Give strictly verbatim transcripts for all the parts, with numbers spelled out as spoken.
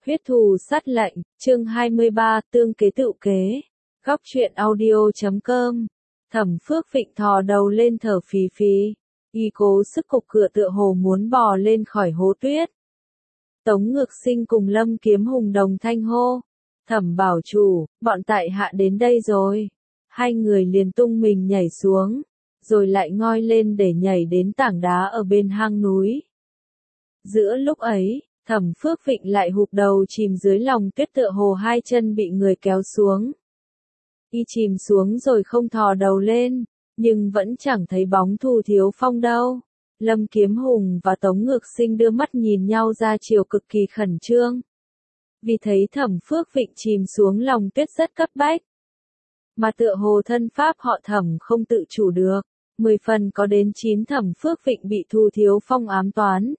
Huyết thù sát lệnh, chương hai mươi ba, tương kế tựu kế. Góc truyện audio chấm com. Thẩm Phước Vịnh thò đầu lên thở phì phì, y cố sức cục cửa tựa hồ muốn bò lên khỏi hố tuyết. Tống Ngược Sinh cùng Lâm Kiếm Hùng đồng thanh hô, Thẩm bảo chủ, bọn tại hạ đến đây rồi. Hai người liền tung mình nhảy xuống, rồi lại ngoi lên để nhảy đến tảng đá ở bên hang núi. Giữa lúc ấy, Thẩm Phước Vịnh lại hụp đầu chìm dưới lòng tuyết tựa hồ hai chân bị người kéo xuống. Y chìm xuống rồi không thò đầu lên, nhưng vẫn chẳng thấy bóng Thù Thiếu Phong đâu. Lâm Kiếm Hùng và Tống Ngược Sinh đưa mắt nhìn nhau ra chiều cực kỳ khẩn trương. Vì thấy Thẩm Phước Vịnh chìm xuống lòng tuyết rất cấp bách. Mà tựa hồ thân pháp họ Thẩm không tự chủ được, mười phần có đến chín Thẩm Phước Vịnh bị Thù Thiếu Phong ám toán.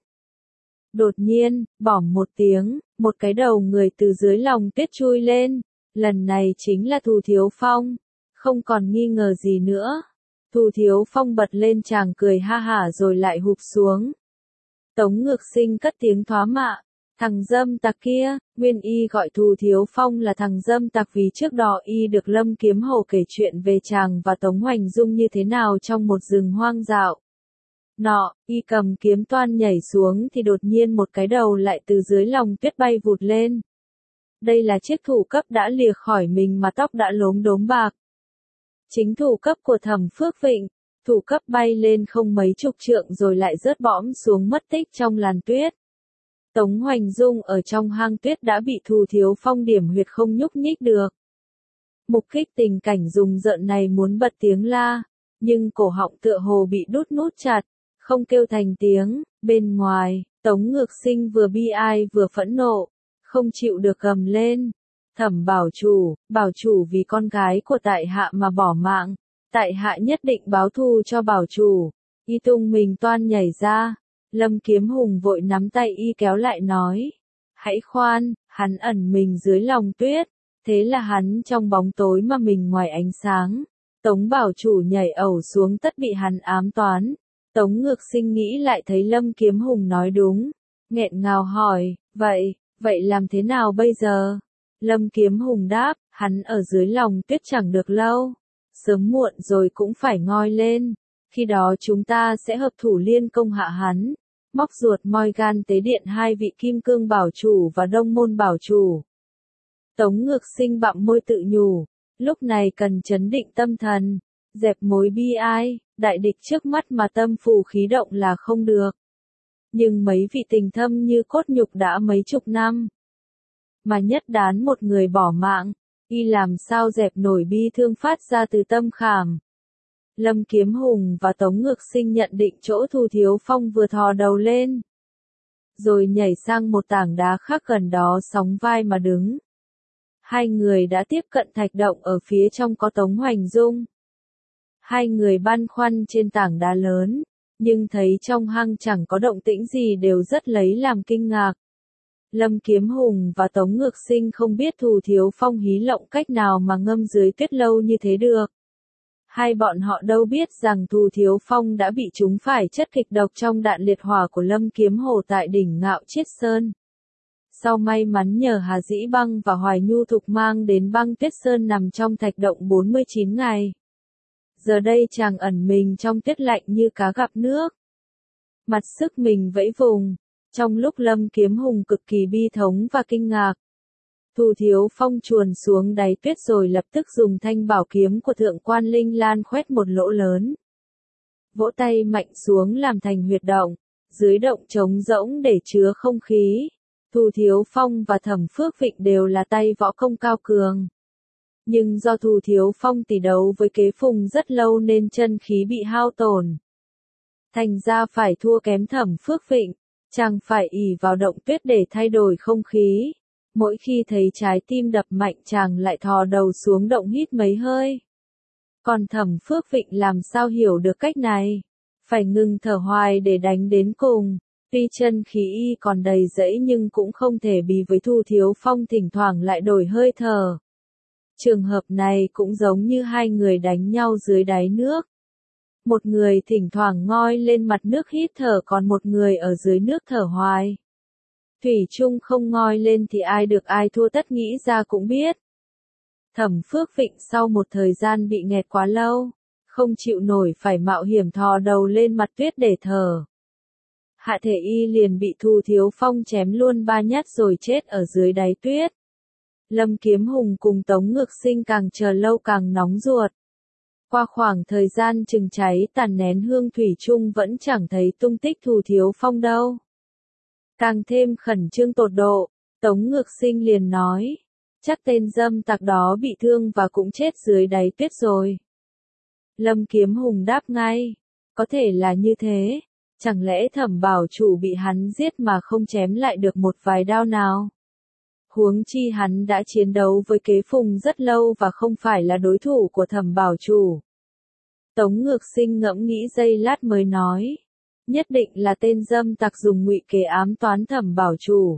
Đột nhiên, bỏng một tiếng, một cái đầu người từ dưới lòng tuyết chui lên, lần này chính là Thù Thiếu Phong, không còn nghi ngờ gì nữa. Thù Thiếu Phong bật lên chàng cười ha hả rồi lại hụp xuống. Tống Ngược Sinh cất tiếng thoá mạ, thằng dâm tặc kia, nguyên y gọi Thù Thiếu Phong là thằng dâm tặc vì trước đó y được Lâm Kiếm Hổ kể chuyện về chàng và Tống Hoành Dung như thế nào trong một rừng hoang dạo. Nọ, y cầm kiếm toan nhảy xuống thì đột nhiên một cái đầu lại từ dưới lòng tuyết bay vụt lên. Đây là chiếc thủ cấp đã lìa khỏi mình mà tóc đã lốm đốm bạc. Chính thủ cấp của Thẩm Phước Vịnh, thủ cấp bay lên không mấy chục trượng rồi lại rớt bõm xuống mất tích trong làn tuyết. Tống Hoành Dung ở trong hang tuyết đã bị Thù Thiếu Phong điểm huyệt không nhúc nhích được. Mục Kích tình cảnh rùng rợn này muốn bật tiếng la, nhưng cổ họng tựa hồ bị đút nút chặt, không kêu thành tiếng. Bên ngoài, Tống Ngược Sinh vừa bi ai vừa phẫn nộ, không chịu được gầm lên. Thẩm bảo chủ, bảo chủ vì con gái của tại hạ mà bỏ mạng, tại hạ nhất định báo thù cho bảo chủ. Y tung mình toan nhảy ra, Lâm Kiếm Hùng vội nắm tay y kéo lại nói, hãy khoan, hắn ẩn mình dưới lòng tuyết, thế là hắn trong bóng tối mà mình ngoài ánh sáng. Tống bảo chủ nhảy ẩu xuống tất bị hắn ám toán. Tống Ngược Sinh nghĩ lại thấy Lâm Kiếm Hùng nói đúng, nghẹn ngào hỏi, vậy, vậy làm thế nào bây giờ? Lâm Kiếm Hùng đáp, hắn ở dưới lòng tuyết chẳng được lâu, sớm muộn rồi cũng phải ngoi lên, khi đó chúng ta sẽ hợp thủ liên công hạ hắn, móc ruột moi gan tế điện hai vị Kim Cương bảo chủ và Đông Môn bảo chủ. Tống Ngược Sinh bặm môi tự nhủ, lúc này cần trấn định tâm thần, dẹp mối bi ai, đại địch trước mắt mà tâm phù khí động là không được. Nhưng mấy vị tình thâm như cốt nhục đã mấy chục năm, mà nhất đán một người bỏ mạng, y làm sao dẹp nổi bi thương phát ra từ tâm khảm. Lâm Kiếm Hùng và Tống Ngược Sinh nhận định chỗ Thù Thiếu Phong vừa thò đầu lên, rồi nhảy sang một tảng đá khác gần đó sóng vai mà đứng. Hai người đã tiếp cận thạch động ở phía trong có Tống Hoành Dung. Hai người băn khoăn trên tảng đá lớn, nhưng thấy trong hang chẳng có động tĩnh gì đều rất lấy làm kinh ngạc. Lâm Kiếm Hùng và Tống Ngược Sinh không biết Thù Thiếu Phong hí lộng cách nào mà ngâm dưới tuyết lâu như thế được. Hai bọn họ đâu biết rằng Thù Thiếu Phong đã bị trúng phải chất kịch độc trong đạn liệt hỏa của Lâm Kiếm Hổ tại đỉnh Ngạo Chiết Sơn. Sau may mắn nhờ Hà Dĩ Băng và Hoài Nhu Thục mang đến Băng Tuyết Sơn nằm trong thạch động bốn mươi chín ngày. Giờ đây chàng ẩn mình trong tuyết lạnh như cá gặp nước. Mặt sức mình vẫy vùng, trong lúc Lâm Kiếm Hùng cực kỳ bi thống và kinh ngạc. Thù Thiếu Phong chuồn xuống đáy tuyết rồi lập tức dùng thanh bảo kiếm của Thượng Quan Linh Lan khoét một lỗ lớn. Vỗ tay mạnh xuống làm thành huyệt động, dưới động trống rỗng để chứa không khí. Thù Thiếu Phong và Thẩm Phước Vịnh đều là tay võ công cao cường. Nhưng do Thù Thiếu Phong tỷ đấu với Kế Phùng rất lâu nên chân khí bị hao tổn. Thành ra phải thua kém Thẩm Phước Vịnh, chàng phải ỷ vào động tuyết để thay đổi không khí. Mỗi khi thấy trái tim đập mạnh chàng lại thò đầu xuống động hít mấy hơi. Còn Thẩm Phước Vịnh làm sao hiểu được cách này? Phải ngừng thở hoài để đánh đến cùng. Tuy chân khí y còn đầy rẫy nhưng cũng không thể bì với Thù Thiếu Phong thỉnh thoảng lại đổi hơi thở. Trường hợp này cũng giống như hai người đánh nhau dưới đáy nước. Một người thỉnh thoảng ngoi lên mặt nước hít thở còn một người ở dưới nước thở hoài. Thủy chung không ngoi lên thì ai được ai thua tất nghĩ ra cũng biết. Thẩm Phước Vịnh sau một thời gian bị nghẹt quá lâu, không chịu nổi phải mạo hiểm thò đầu lên mặt tuyết để thở. Hạ Thể Y liền bị Thu Thiếu Phong chém luôn ba nhát rồi chết ở dưới đáy tuyết. Lâm Kiếm Hùng cùng Tống Ngược Sinh càng chờ lâu càng nóng ruột. Qua khoảng thời gian chừng cháy tàn nén hương thủy chung vẫn chẳng thấy tung tích Thu Thiếu Phong đâu. Càng thêm khẩn trương tột độ, Tống Ngược Sinh liền nói, chắc tên dâm tặc đó bị thương và cũng chết dưới đáy tuyết rồi. Lâm Kiếm Hùng đáp ngay, có thể là như thế, chẳng lẽ Thẩm Bảo Chủ bị hắn giết mà không chém lại được một vài đao nào? Huống chi hắn đã chiến đấu với Kế Phùng rất lâu và không phải là đối thủ của Thẩm Bảo Chủ. Tống Ngược Sinh ngẫm nghĩ giây lát mới nói, nhất định là tên dâm tặc dùng ngụy kế ám toán Thẩm Bảo Chủ.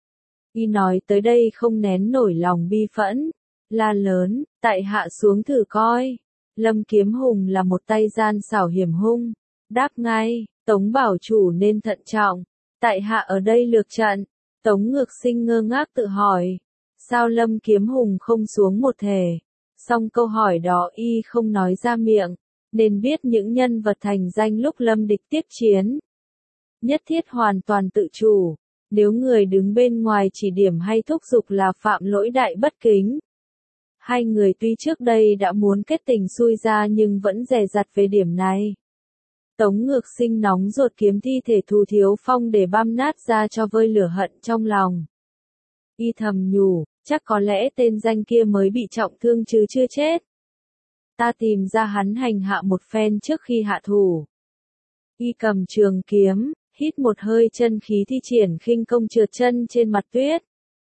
Y nói tới đây không nén nổi lòng bi phẫn, la lớn, tại hạ xuống thử coi. Lâm Kiếm Hùng là một tay gian xảo hiểm hung, đáp ngay, Tống Bảo Chủ nên thận trọng, tại hạ ở đây lược trận. Tống Ngược Sinh ngơ ngác tự hỏi, sao Lâm Kiếm Hùng không xuống một thể? Song câu hỏi đó y không nói ra miệng, nên biết những nhân vật thành danh lúc Lâm địch tiếp chiến. Nhất thiết hoàn toàn tự chủ, nếu người đứng bên ngoài chỉ điểm hay thúc giục là phạm lỗi đại bất kính. Hai người tuy trước đây đã muốn kết tình xui ra nhưng vẫn dè dặt về điểm này. Tống Ngược Sinh nóng ruột kiếm thi thể Thu Thiếu Phong để băm nát ra cho vơi lửa hận trong lòng. Y thầm nhủ, chắc có lẽ tên danh kia mới bị trọng thương chứ chưa chết. Ta tìm ra hắn hành hạ một phen trước khi hạ thủ. Y cầm trường kiếm, hít một hơi chân khí thi triển khinh công trượt chân trên mặt tuyết.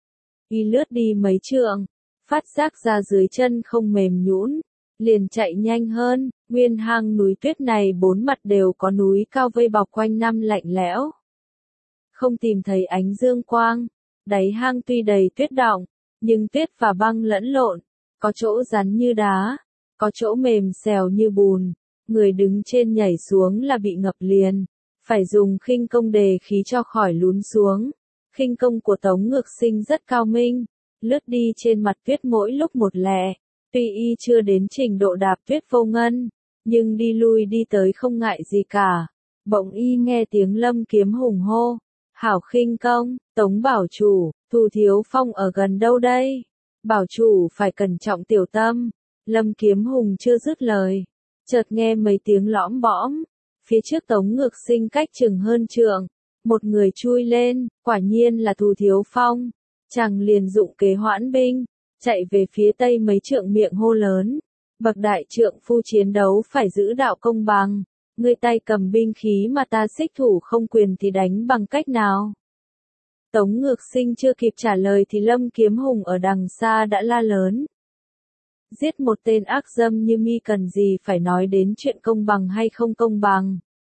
Y lướt đi mấy trượng, phát giác ra dưới chân không mềm nhũn, liền chạy nhanh hơn. Nguyên hang núi tuyết này bốn mặt đều có núi cao vây bọc quanh năm lạnh lẽo. Không tìm thấy ánh dương quang, đáy hang tuy đầy tuyết đọng, nhưng tuyết và băng lẫn lộn, có chỗ rắn như đá, có chỗ mềm xèo như bùn, người đứng trên nhảy xuống là bị ngập liền, phải dùng khinh công đề khí cho khỏi lún xuống. Khinh công của Tống Ngược Sinh rất cao minh, lướt đi trên mặt tuyết mỗi lúc một lẹ, tuy y chưa đến trình độ đạp tuyết vô ngân, nhưng đi lui đi tới không ngại gì cả. Bỗng y nghe tiếng Lâm Kiếm Hùng hô, hảo khinh công, Tống Bảo Chủ, Thu Thiếu Phong ở gần đâu đây? Bảo Chủ phải cẩn trọng tiểu tâm. Lâm Kiếm Hùng chưa dứt lời, chợt nghe mấy tiếng lõm bõm, phía trước Tống Ngược Sinh cách chừng hơn trượng, một người chui lên, quả nhiên là Thu Thiếu Phong. Chàng liền dụng kế hoãn binh, chạy về phía tây mấy trượng miệng hô lớn, bậc đại trượng phu chiến đấu phải giữ đạo công bằng, ngươi tay cầm binh khí mà ta xích thủ không quyền thì đánh bằng cách nào? Tống Ngược Sinh chưa kịp trả lời thì Lâm Kiếm Hùng ở đằng xa đã la lớn. Giết một tên ác dâm như mi cần gì phải nói đến chuyện công bằng hay không công bằng.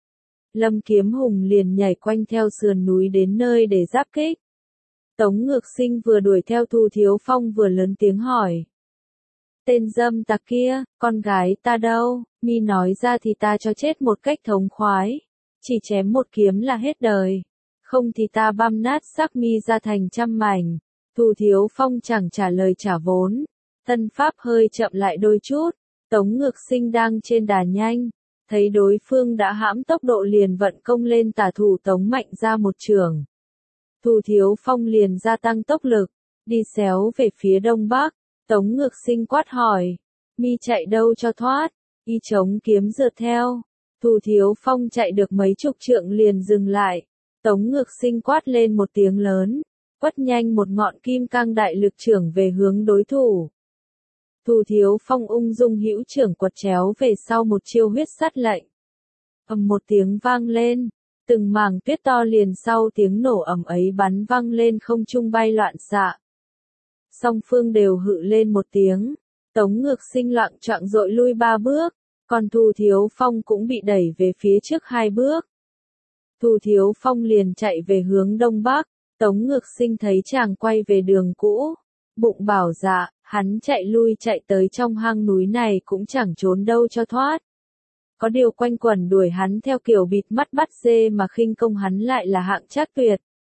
Lâm Kiếm Hùng liền nhảy quanh theo sườn núi đến nơi để giáp kích. Tống Ngược Sinh vừa đuổi theo Thu Thiếu Phong vừa lớn tiếng hỏi. Tên dâm tặc kia, con gái ta đâu, mi nói ra thì ta cho chết một cách thống khoái. Chỉ chém một kiếm là hết đời. Không thì ta băm nát xác mi ra thành trăm mảnh. Thu Thiếu Phong chẳng trả lời trả vốn. Thân pháp hơi chậm lại đôi chút. Tống Ngược Sinh đang trên đà nhanh. Thấy đối phương đã hãm tốc độ liền vận công lên tả thủ tống mạnh ra một chưởng. Thu Thiếu Phong liền gia tăng tốc lực, đi xéo về phía đông bắc. Tống Ngược Sinh quát hỏi, mi chạy đâu cho thoát? Y chống kiếm rượt theo. Thu Thiếu Phong chạy được mấy chục trượng liền dừng lại. Tống Ngược Sinh quát lên một tiếng lớn, quất nhanh một ngọn kim cang đại lực chưởng về hướng đối thủ. Thu Thiếu Phong ung dung hữu chưởng quật chéo về sau một chiêu huyết sát lệnh. Ầm một tiếng vang lên, từng mảng tuyết to liền sau tiếng nổ ầm ấy bắn văng lên không trung bay loạn xạ. Song phương đều hự lên một tiếng, Tống Ngược Sinh loạng choạng dội lui ba bước, còn Thu Thiếu Phong cũng bị đẩy về phía trước hai bước. Thu Thiếu Phong liền chạy về hướng đông bắc, Tống Ngược Sinh thấy chàng quay về đường cũ, bụng bảo dạ, hắn chạy lui chạy tới trong hang núi này cũng chẳng trốn đâu cho thoát. Có điều quanh quẩn đuổi hắn theo kiểu bịt mắt bắt dê mà khinh công hắn lại là hạng trác tuyệt.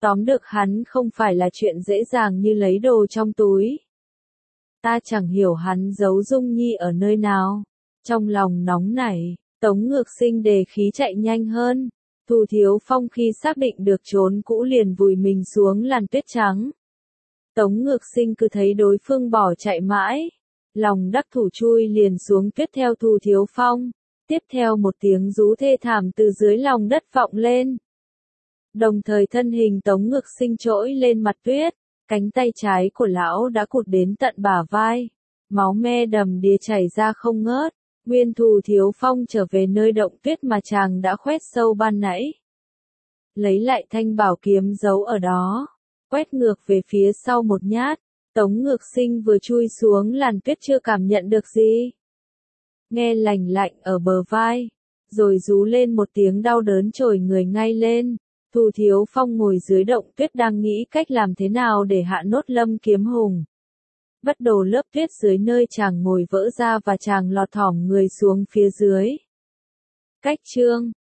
Tóm được hắn không phải là chuyện dễ dàng như lấy đồ trong túi. Ta chẳng hiểu hắn giấu Dung Nhi ở nơi nào. Trong lòng nóng nảy, Tống Ngược Sinh đề khí chạy nhanh hơn. Thu Thiếu Phong khi xác định được trốn cũ liền vùi mình xuống làn tuyết trắng. Tống Ngược Sinh cứ thấy đối phương bỏ chạy mãi. Lòng đắc thủ chui liền xuống tuyết theo Thu Thiếu Phong. Tiếp theo một tiếng rú thê thảm từ dưới lòng đất vọng lên. Đồng thời thân hình Tống Ngược Sinh trỗi lên mặt tuyết. Cánh tay trái của lão đã cụt đến tận bả vai. Máu me đầm đìa chảy ra không ngớt. Nguyên Thu Thiếu Phong trở về nơi động tuyết mà chàng đã khoét sâu ban nãy. Lấy lại thanh bảo kiếm giấu ở đó. Quét ngược về phía sau một nhát. Tống Ngược Sinh vừa chui xuống làn tuyết chưa cảm nhận được gì. Nghe lành lạnh ở bờ vai. Rồi rú lên một tiếng đau đớn trồi người ngay lên. Thu Thiếu Phong ngồi dưới động tuyết đang nghĩ cách làm thế nào để hạ nốt Lâm Kiếm Hùng. Bất đồ lớp tuyết dưới nơi chàng ngồi vỡ ra và chàng lọt thỏm người xuống phía dưới. Cách chương